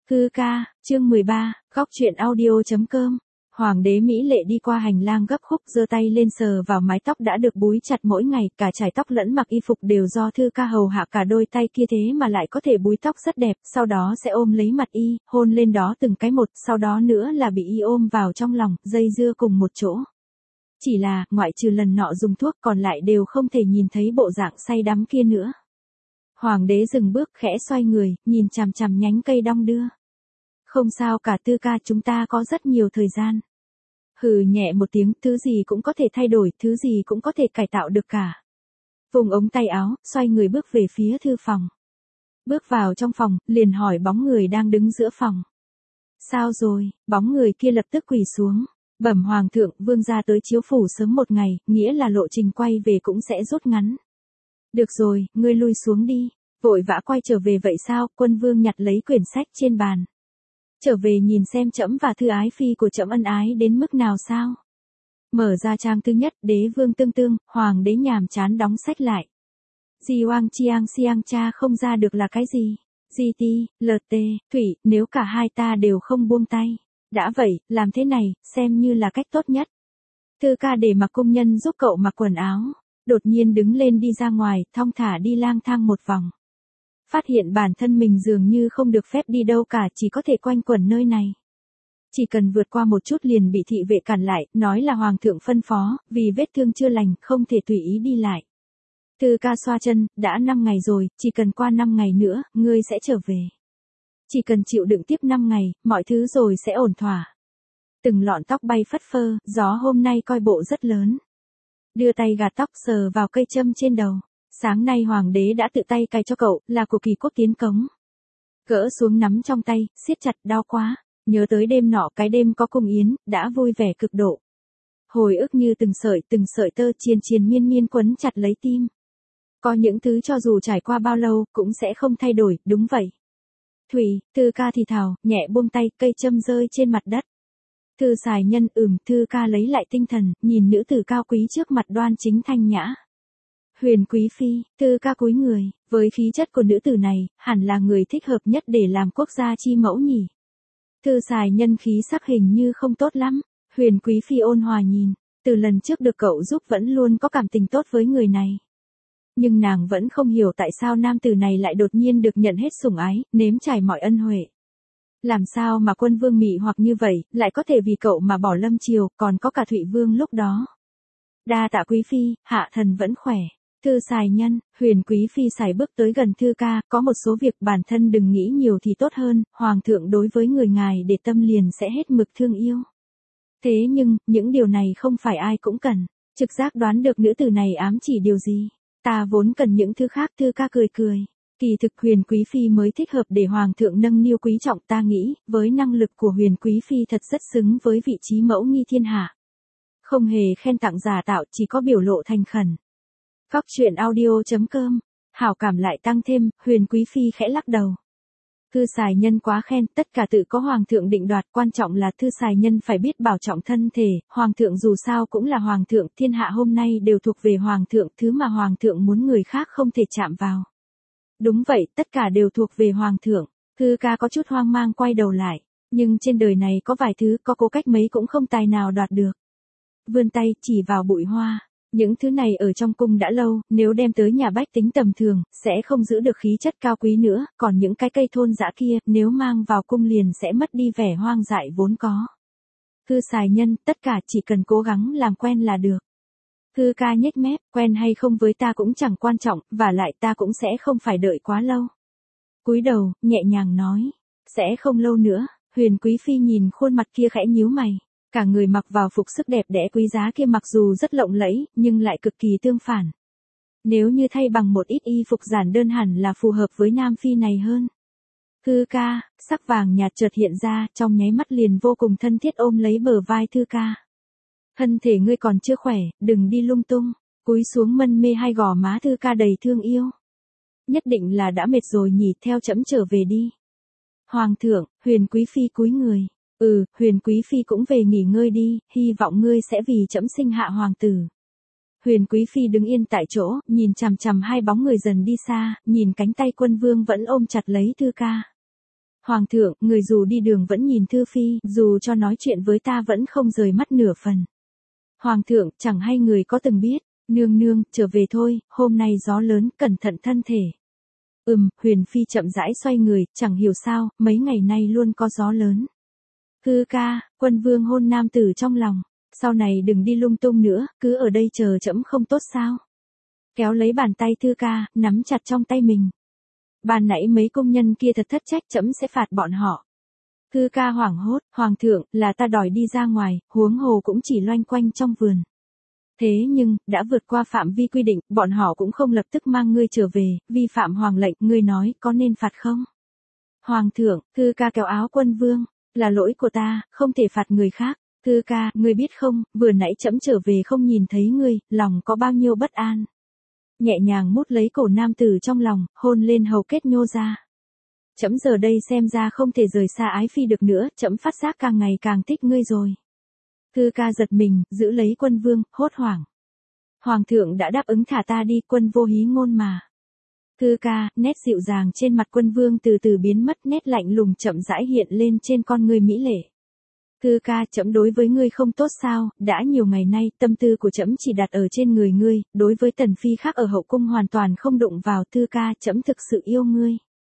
Cư ca, chương 13, góc truyện audio.com. Hoàng đế Mỹ Lệ đi qua hành lang gấp khúc, giơ tay lên sờ vào mái tóc đã được búi chặt mỗi ngày, cả chải tóc lẫn mặc y phục đều do Thư ca hầu hạ, cả đôi tay kia thế mà lại có thể búi tóc rất đẹp, sau đó sẽ ôm lấy mặt y, hôn lên đó từng cái một, sau đó nữa là bị y ôm vào trong lòng, dây dưa cùng một chỗ. Chỉ là, ngoại trừ lần nọ dùng thuốc còn lại đều không thể nhìn thấy bộ dạng say đắm kia nữa. Hoàng đế dừng bước, khẽ xoay người, nhìn chằm chằm nhánh cây đong đưa. Không sao cả Tư ca, chúng ta có rất nhiều thời gian. Hừ nhẹ một tiếng, thứ gì cũng có thể thay đổi, thứ gì cũng có thể cải tạo được cả. Vùng ống tay áo, xoay người bước về phía thư phòng. Bước vào trong phòng, liền hỏi bóng người đang đứng giữa phòng. Sao rồi? Bóng người kia lập tức quỳ xuống. Bẩm hoàng thượng, vương gia tới chiếu phủ sớm một ngày, nghĩa là lộ trình quay về cũng sẽ rút ngắn. Được rồi, ngươi lui xuống đi. Vội vã quay trở về vậy sao? Quân vương nhặt lấy quyển sách trên bàn. Trở về nhìn xem trẫm và thư ái phi của trẫm ân ái đến mức nào sao? Mở ra trang thứ nhất, đế vương tương tương, hoàng đế nhàm chán đóng sách lại. Di oang chiang siang cha không ra được là cái gì? Di ti, lt, thủy, nếu cả hai ta đều không buông tay. Đã vậy, làm thế này, xem như là cách tốt nhất. Thư ca để mặc công nhân giúp cậu mặc quần áo. Đột nhiên đứng lên đi ra ngoài, thong thả đi lang thang một vòng. Phát hiện bản thân mình dường như không được phép đi đâu cả, chỉ có thể quanh quẩn nơi này. Chỉ cần vượt qua một chút liền bị thị vệ cản lại, nói là hoàng thượng phân phó, vì vết thương chưa lành, không thể tùy ý đi lại. Thư ca xoa chân, đã 5 ngày rồi, chỉ cần qua 5 ngày nữa, ngươi sẽ trở về. Chỉ cần chịu đựng tiếp 5 ngày, mọi thứ rồi sẽ ổn thỏa. Từng lọn tóc bay phất phơ, gió hôm nay coi bộ rất lớn. Đưa tay gạt tóc sờ vào cây châm trên đầu. Sáng nay hoàng đế đã tự tay cài cho cậu, là của Kỳ Quốc tiến cống. Gỡ xuống nắm trong tay, siết chặt, đau quá. Nhớ tới đêm nọ, cái đêm có cung yến, đã vui vẻ cực độ. Hồi ức như từng sợi tơ triền triền miên miên quấn chặt lấy tim. Có những thứ cho dù trải qua bao lâu, cũng sẽ không thay đổi, đúng vậy. Thủy, Thư ca thì thào, nhẹ buông tay, cây châm rơi trên mặt đất. Thư xài nhân, Thư ca lấy lại tinh thần, nhìn nữ tử cao quý trước mặt đoan chính thanh nhã. Huyền quý phi, Thư ca cúi người, với khí chất của nữ tử này, hẳn là người thích hợp nhất để làm quốc gia chi mẫu nhỉ. Thư xài nhân khí sắc hình như không tốt lắm. Huyền quý phi ôn hòa nhìn, từ lần trước được cậu giúp vẫn luôn có cảm tình tốt với người này. Nhưng nàng vẫn không hiểu tại sao nam tử này lại đột nhiên được nhận hết sủng ái, nếm trải mọi ân huệ. Làm sao mà quân vương mị hoặc như vậy, lại có thể vì cậu mà bỏ Lâm Triều, còn có cả Thụy Vương lúc đó. Đa tạ quý phi, hạ thần vẫn khỏe. Thư xài nhân, huyền quý phi xài bước tới gần Thư ca, có một số việc bản thân đừng nghĩ nhiều thì tốt hơn, hoàng thượng đối với người ngài để tâm liền sẽ hết mực thương yêu. Thế nhưng, những điều này không phải ai cũng cần, trực giác đoán được nữ tử này ám chỉ điều gì. Ta vốn cần những thứ khác. Thư ca cười cười. Kỳ thực huyền quý phi mới thích hợp để hoàng thượng nâng niu quý trọng, ta nghĩ, với năng lực của huyền quý phi thật rất xứng với vị trí mẫu nghi thiên hạ. Không hề khen tặng giả tạo, chỉ có biểu lộ thành khẩn. Góc truyện audio.com. Hảo cảm lại tăng thêm, huyền quý phi khẽ lắc đầu. Thư xài nhân quá khen, tất cả tự có hoàng thượng định đoạt, quan trọng là thư xài nhân phải biết bảo trọng thân thể, hoàng thượng dù sao cũng là hoàng thượng, thiên hạ hôm nay đều thuộc về hoàng thượng, thứ mà hoàng thượng muốn người khác không thể chạm vào. Đúng vậy, tất cả đều thuộc về hoàng thượng. Thư ca có chút hoang mang quay đầu lại, nhưng trên đời này có vài thứ có cố cách mấy cũng không tài nào đoạt được. Vươn tay chỉ vào bụi hoa. Những thứ này ở trong cung đã lâu, nếu đem tới nhà bách tính tầm thường, sẽ không giữ được khí chất cao quý nữa, còn những cái cây thôn dã kia, nếu mang vào cung liền sẽ mất đi vẻ hoang dại vốn có. Thư xài nhân, tất cả chỉ cần cố gắng làm quen là được. Thư ca nhếch mép, quen hay không với ta cũng chẳng quan trọng, và lại ta cũng sẽ không phải đợi quá lâu. Cúi đầu, nhẹ nhàng nói, sẽ không lâu nữa. Huyền quý phi nhìn khuôn mặt kia khẽ nhíu mày. Cả người mặc vào phục sức đẹp đẽ quý giá kia mặc dù rất lộng lẫy, nhưng lại cực kỳ tương phản. Nếu như thay bằng một ít y phục giản đơn hẳn là phù hợp với nam phi này hơn. Thư ca, sắc vàng nhạt chợt hiện ra, trong nháy mắt liền vô cùng thân thiết ôm lấy bờ vai Thư ca. Thân thể ngươi còn chưa khỏe, đừng đi lung tung. Cúi xuống mân mê hai gò má Thư ca đầy thương yêu. Nhất định là đã mệt rồi nhỉ, theo trẫm trở về đi. Hoàng thượng, huyền quý phi cúi người. Huyền quý phi cũng về nghỉ ngơi đi, hy vọng ngươi sẽ vì trẫm sinh hạ hoàng tử. Huyền quý phi đứng yên tại chỗ, nhìn chằm chằm hai bóng người dần đi xa, nhìn cánh tay quân vương vẫn ôm chặt lấy Thư ca. Hoàng thượng, người dù đi đường vẫn nhìn Thư Phi, dù cho nói chuyện với ta vẫn không rời mắt nửa phần. Hoàng thượng, chẳng hay người có từng biết, nương nương, trở về thôi, hôm nay gió lớn, cẩn thận thân thể. Huyền Phi chậm rãi xoay người, chẳng hiểu sao, mấy ngày nay luôn có gió lớn. Thư ca, Quân Vương hôn nam tử trong lòng, sau này đừng đi lung tung nữa, cứ ở đây chờ trẫm không tốt sao? Kéo lấy bàn tay Thư ca, nắm chặt trong tay mình. Ban nãy mấy công nhân kia thật thất trách, trẫm sẽ phạt bọn họ. Thư ca hoảng hốt, Hoàng thượng, là ta đòi đi ra ngoài, huống hồ cũng chỉ loanh quanh trong vườn. Thế nhưng, đã vượt qua phạm vi quy định, bọn họ cũng không lập tức mang ngươi trở về, vi phạm hoàng lệnh, ngươi nói, có nên phạt không? Hoàng thượng, Thư ca kéo áo Quân Vương, là lỗi của ta, không thể phạt người khác. Thư ca, ngươi biết không, vừa nãy trẫm trở về không nhìn thấy ngươi, lòng có bao nhiêu bất an. Nhẹ nhàng mút lấy cổ nam tử trong lòng, hôn lên hầu kết nhô ra. Trẫm giờ đây xem ra không thể rời xa ái phi được nữa, trẫm phát giác càng ngày càng thích ngươi rồi. Thư ca giật mình, giữ lấy Quân Vương, hốt hoảng. Hoàng thượng đã đáp ứng thả ta đi, Quân vô hí ngôn mà. Thư ca, nét dịu dàng trên mặt Quân Vương từ từ biến mất, nét lạnh lùng chậm rãi hiện lên trên con ngươi mỹ lệ. Thư ca, trẫm đối với ngươi không tốt sao, đã nhiều ngày nay, tâm tư của trẫm chỉ đặt ở trên người ngươi, đối với tần phi khác ở hậu cung hoàn toàn không đụng vào. Thư ca, trẫm thực sự yêu ngươi.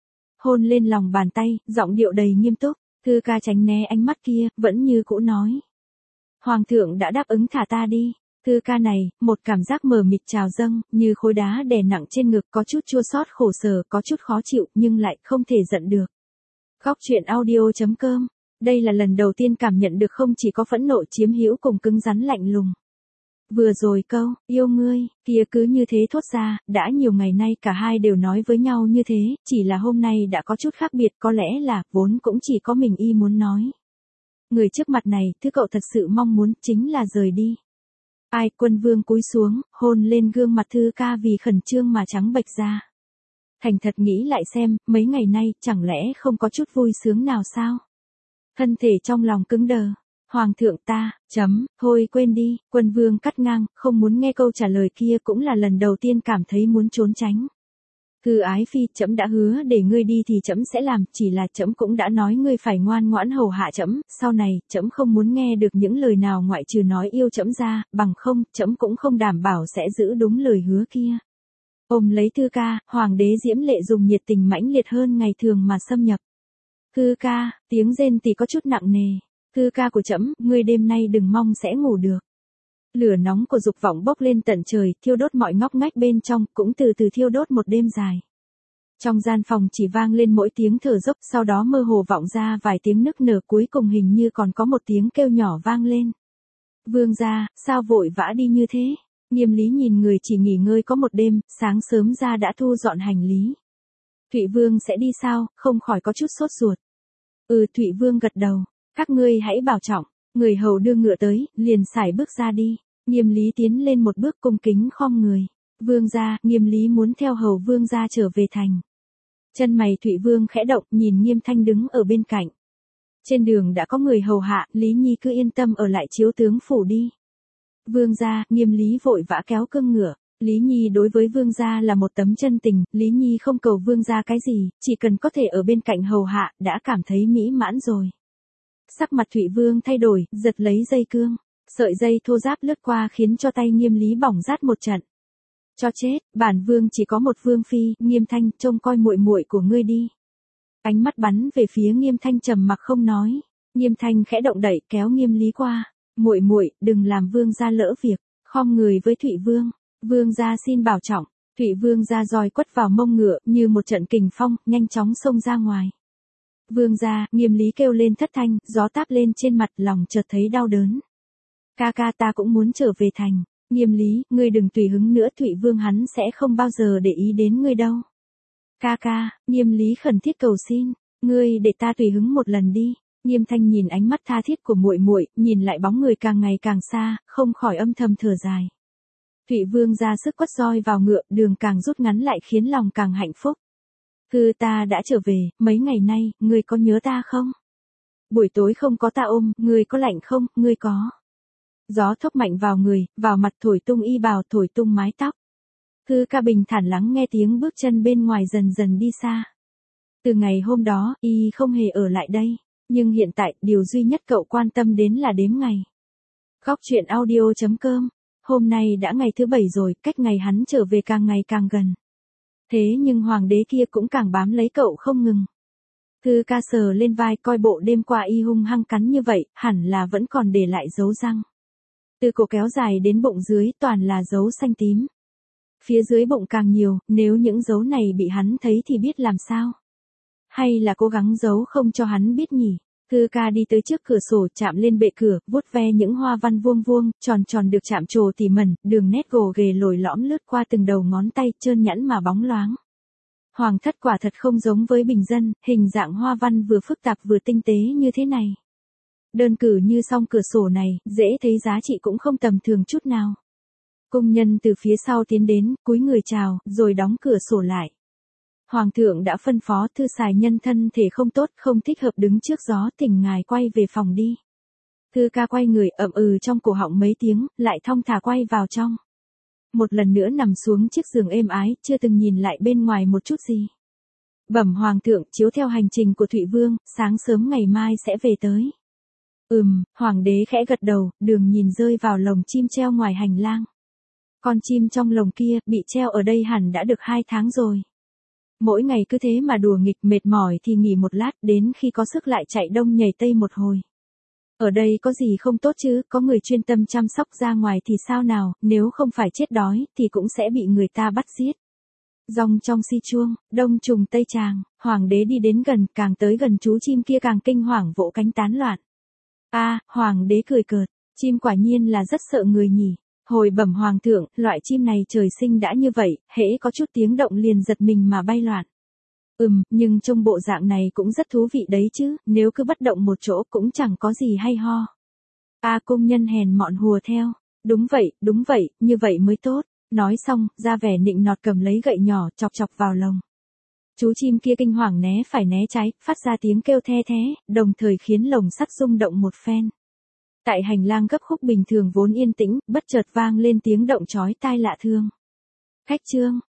Hôn lên lòng bàn tay, giọng điệu đầy nghiêm túc. Thư ca tránh né ánh mắt kia, vẫn như cũ nói. Hoàng thượng đã đáp ứng thả ta đi. Thư ca này, một cảm giác mờ mịt trào dâng, như khối đá đè nặng trên ngực, có chút chua xót khổ sở, có chút khó chịu, nhưng lại không thể giận được. Góc truyện audio.com. Đây là lần đầu tiên cảm nhận được không chỉ có phẫn nộ chiếm hữu cùng cứng rắn lạnh lùng. Vừa rồi câu, yêu ngươi, kia cứ như thế thốt ra, đã nhiều ngày nay cả hai đều nói với nhau như thế, chỉ là hôm nay đã có chút khác biệt, có lẽ là, vốn cũng chỉ có mình y muốn nói. Người trước mặt này, thứ cậu thật sự mong muốn, chính là rời đi. Ai, Quân Vương cúi xuống, hôn lên gương mặt Thư ca vì khẩn trương mà trắng bệch ra. Thành thật nghĩ lại xem, mấy ngày nay, chẳng lẽ không có chút vui sướng nào sao? Thân thể trong lòng cứng đờ. Hoàng thượng ta, thôi quên đi, Quân Vương cắt ngang, không muốn nghe câu trả lời kia, cũng là lần đầu tiên cảm thấy muốn trốn tránh. Thư ái phi, trẫm đã hứa để ngươi đi thì trẫm sẽ làm, chỉ là trẫm cũng đã nói ngươi phải ngoan ngoãn hầu hạ trẫm, sau này, trẫm không muốn nghe được những lời nào ngoại trừ nói yêu trẫm ra, bằng không, trẫm cũng không đảm bảo sẽ giữ đúng lời hứa kia. Ôm lấy Thư ca, hoàng đế Diễm Lệ dùng nhiệt tình mãnh liệt hơn ngày thường mà xâm nhập. Thư ca, tiếng rên thì có chút nặng nề. Thư ca của trẫm, ngươi đêm nay đừng mong sẽ ngủ được. Lửa nóng của dục vọng bốc lên tận trời, thiêu đốt mọi ngóc ngách bên trong, cũng từ từ thiêu đốt một đêm dài. Trong gian phòng chỉ vang lên mỗi tiếng thở dốc, sau đó mơ hồ vọng ra vài tiếng nức nở, cuối cùng hình như còn có một tiếng kêu nhỏ vang lên. Vương gia, sao vội vã đi như thế? Nghiêm Lý nhìn người chỉ nghỉ ngơi có một đêm, sáng sớm ra đã thu dọn hành lý. Thụy Vương sẽ đi sao, không khỏi có chút sốt ruột. Thụy Vương gật đầu, các ngươi hãy bảo trọng. Người hầu đưa ngựa tới, liền sải bước ra đi. Nghiêm Lý tiến lên một bước cung kính khom người. Vương gia, Nghiêm Lý muốn theo hầu vương gia trở về thành. Chân mày Thụy Vương khẽ động, nhìn Nghiêm Thanh đứng ở bên cạnh. Trên đường đã có người hầu hạ, Lý Nhi cứ yên tâm ở lại chiếu tướng phủ đi. Vương gia, Nghiêm Lý vội vã kéo cương ngựa. Lý Nhi đối với vương gia là một tấm chân tình, Lý Nhi không cầu vương gia cái gì, chỉ cần có thể ở bên cạnh hầu hạ, đã cảm thấy mỹ mãn rồi. Sắc mặt Thụy Vương thay đổi, giật lấy dây cương. Sợi dây thô ráp lướt qua khiến cho tay Nghiêm Lý bỏng rát một trận. Cho chết, bản vương chỉ có một vương phi, Nghiêm Thanh, trông coi muội muội của ngươi đi. Ánh mắt bắn về phía Nghiêm Thanh trầm mặc không nói. Nghiêm Thanh khẽ động đẩy kéo Nghiêm Lý qua. Muội muội, đừng làm vương gia lỡ việc. Khom người với Thụy Vương. Vương gia xin bảo trọng. Thụy Vương gia roi quất vào mông ngựa như một trận kình phong, nhanh chóng xông ra ngoài. Vương gia, Nghiêm Lý kêu lên thất thanh, gió táp lên trên mặt, lòng chợt thấy đau đớn. Ca ca, ta cũng muốn trở về thành. Nghiêm Lý, ngươi đừng tùy hứng nữa, Thụy Vương hắn sẽ không bao giờ để ý đến ngươi đâu. Ca ca, Nghiêm Lý khẩn thiết cầu xin, ngươi để ta tùy hứng một lần đi. Nghiêm Thanh nhìn ánh mắt tha thiết của muội muội, nhìn lại bóng người càng ngày càng xa, không khỏi âm thầm thở dài. Thụy Vương ra sức quất roi vào ngựa, đường càng rút ngắn lại khiến lòng càng hạnh phúc. Ta đã trở về, mấy ngày nay, ngươi có nhớ ta không? Buổi tối không có ta ôm, ngươi có lạnh không, ngươi có. Gió thốc mạnh vào người, vào mặt thổi tung y bào, thổi tung mái tóc. Ca bình thản lắng nghe tiếng bước chân bên ngoài dần dần đi xa. Từ ngày hôm đó, y không hề ở lại đây. Nhưng hiện tại, điều duy nhất cậu quan tâm đến là đếm ngày. Góc truyện audio.com. Hôm nay đã ngày thứ 7 rồi, cách ngày hắn trở về càng ngày càng gần. Thế nhưng hoàng đế kia cũng càng bám lấy cậu không ngừng. Thư ca sờ lên vai coi bộ đêm qua y hung hăng cắn như vậy, hẳn là vẫn còn để lại dấu răng. Từ cổ kéo dài đến bụng dưới toàn là dấu xanh tím. Phía dưới bụng càng nhiều, nếu những dấu này bị hắn thấy thì biết làm sao? Hay là cố gắng giấu không cho hắn biết nhỉ? Thư ca đi tới trước cửa sổ chạm lên bệ cửa, vuốt ve những hoa văn vuông vuông, tròn tròn được chạm trổ tỉ mẩn, đường nét gồ ghề lồi lõm lướt qua từng đầu ngón tay trơn nhẵn mà bóng loáng. Hoàng thất quả thật không giống với bình dân, hình dạng hoa văn vừa phức tạp vừa tinh tế như thế này. Đơn cử như song cửa sổ này, dễ thấy giá trị cũng không tầm thường chút nào. Cung nhân từ phía sau tiến đến, cúi người chào, rồi đóng cửa sổ lại. Hoàng thượng đã phân phó thư xài nhân thân thể không tốt, không thích hợp đứng trước gió, thỉnh ngài quay về phòng đi. Thư ca quay người ậm trong cổ họng mấy tiếng, lại thong thả quay vào trong. Một lần nữa nằm xuống chiếc giường êm ái, chưa từng nhìn lại bên ngoài một chút gì. Bẩm hoàng thượng, chiếu theo hành trình của Thụy Vương, sáng sớm ngày mai sẽ về tới. Hoàng đế khẽ gật đầu, đường nhìn rơi vào lồng chim treo ngoài hành lang. Con chim trong lồng kia, bị treo ở đây hẳn đã được 2 tháng rồi. Mỗi ngày cứ thế mà đùa nghịch, mệt mỏi thì nghỉ một lát, đến khi có sức lại chạy đông nhảy tây một hồi. Ở đây có gì không tốt chứ, có người chuyên tâm chăm sóc, ra ngoài thì sao nào, nếu không phải chết đói, thì cũng sẽ bị người ta bắt giết. Rong trong si chuông, đông trùng tây tràng, hoàng đế đi đến gần, càng tới gần chú chim kia càng kinh hoàng vỗ cánh tán loạn. Hoàng đế cười cợt, chim quả nhiên là rất sợ người nhỉ. Hồi bẩm hoàng thượng, loại chim này trời sinh đã như vậy, hễ có chút tiếng động liền giật mình mà bay loạn. Nhưng trông bộ dạng này cũng rất thú vị đấy chứ, nếu cứ bất động một chỗ cũng chẳng có gì hay ho. Công nhân hèn mọn hùa theo. Đúng vậy, như vậy mới tốt. Nói xong, ra vẻ nịnh nọt cầm lấy gậy nhỏ, chọc chọc vào lồng. Chú chim kia kinh hoàng né phải né trái, phát ra tiếng kêu the thé, đồng thời khiến lồng sắt rung động một phen. Tại hành lang gấp khúc bình thường vốn yên tĩnh, bất chợt vang lên tiếng động chói tai lạ thường. Khách trương,